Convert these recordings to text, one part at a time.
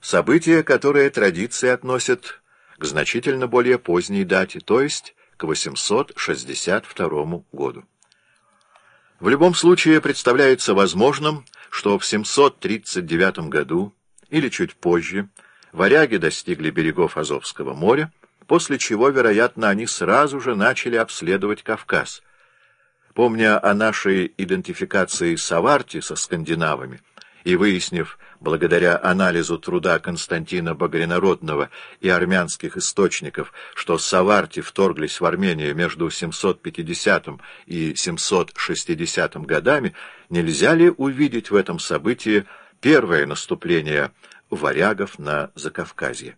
Событие, которое традиции относят к значительно более поздней дате, то есть к 862 году. В любом случае представляется возможным, что в 739 году или чуть позже варяги достигли берегов Азовского моря, после чего, вероятно, они сразу же начали обследовать Кавказ. Помня о нашей идентификации Саварти со скандинавами и выяснив, благодаря анализу труда Константина Багрянародного и армянских источников, что Саварти вторглись в Армению между 750 и 760 годами, нельзя ли увидеть в этом событии первое наступление варягов на Закавказье?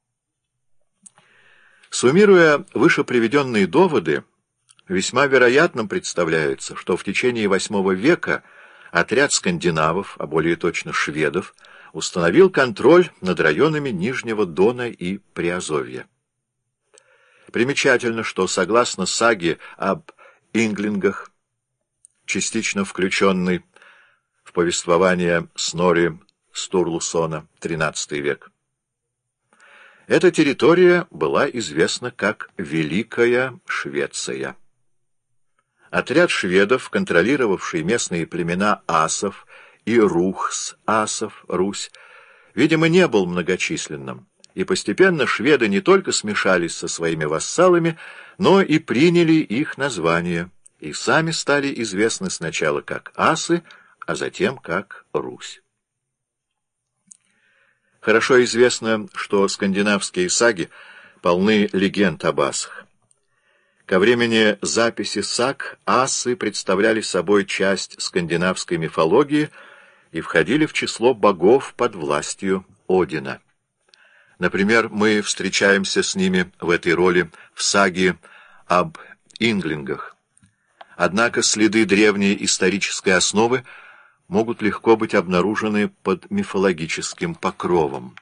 Суммируя выше приведенные доводы, весьма вероятным представляется, что в течение VIII века отряд скандинавов, а более точно шведов, установил контроль над районами Нижнего Дона и Приазовья. Примечательно, что согласно саге об инглингах, частично включенной в повествование Снорри Стурлусона, XIII век, эта территория была известна как Великая Швеция. Отряд шведов, контролировавший местные племена асов и рухс-асов, Русь, видимо, не был многочисленным, и постепенно шведы не только смешались со своими вассалами, но и приняли их название, и сами стали известны сначала как асы, а затем как Русь. Хорошо известно, что скандинавские саги полны легенд об асах. Ко времени записи саг асы представляли собой часть скандинавской мифологии и входили в число богов под властью Одина. Например, мы встречаемся с ними в этой роли в саге об инглингах. Однако следы древней исторической основы могут легко быть обнаружены под мифологическим покровом.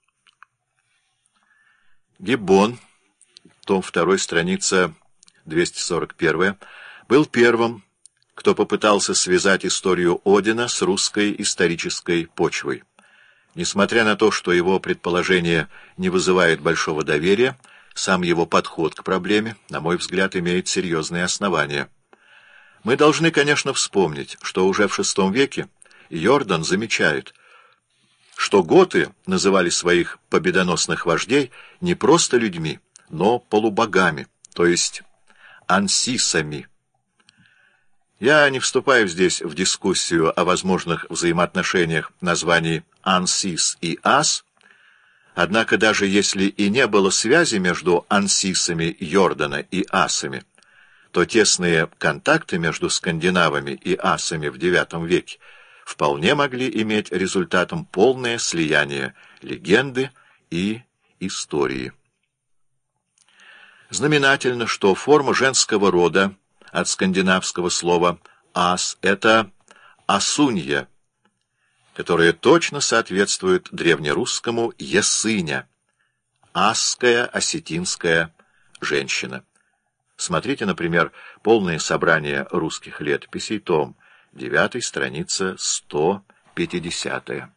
Гиббон, том 2, страница 241, был первым, кто попытался связать историю Одина с русской исторической почвой. Несмотря на то, что его предположение не вызывает большого доверия, сам его подход к проблеме, на мой взгляд, имеет серьезные основания. Мы должны, конечно, вспомнить, что уже в VI веке Йордан замечает, что готы называли своих победоносных вождей не просто людьми, но полубогами, то есть ансисами. Я не вступаю здесь в дискуссию о возможных взаимоотношениях названий ансис и ас, однако даже если и не было связи между ансисами Йордана и асами, то тесные контакты между скандинавами и асами в IX веке вполне могли иметь результатом полное слияние легенды и истории. Знаменательно, что форма женского рода от скандинавского слова «ас» — это «асунья», которая точно соответствует древнерусскому «ясыня» — асская, осетинская женщина. Смотрите, например, полное собрание русских летописей, том 9, страница 150.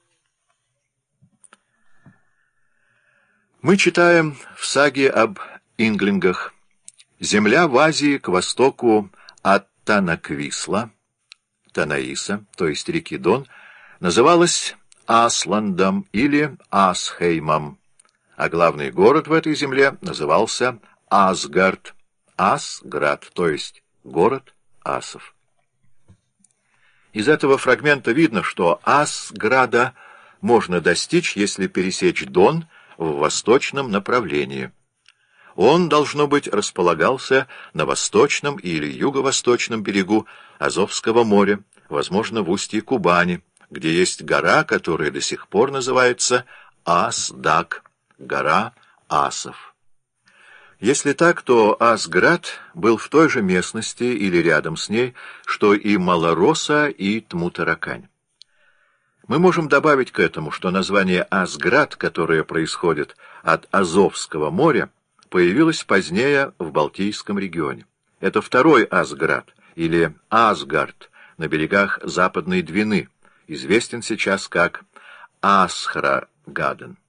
Мы читаем в саге об инглингах: земля в Азии к востоку от Танаквисла, Танаиса, то есть реки Дон, называлась Асландом или Асхеймом, а главный город в этой земле назывался Асгард, Асград, то есть город асов. Из этого фрагмента видно, что Асграда можно достичь, если пересечь Дон в восточном направлении. Он, должно быть, располагался на восточном или юго-восточном берегу Азовского моря, возможно, в устье Кубани, где есть гора, которая до сих пор называется Асдаг, гора асов. Если так, то Асград был в той же местности или рядом с ней, что и Малороса и Тмутаракань. Мы можем добавить к этому, что название Асград, которое происходит от Азовского моря, появилось позднее в Балтийском регионе. Это второй Асград, или Асгард, на берегах Западной Двины, известен сейчас как Асхра Гаден.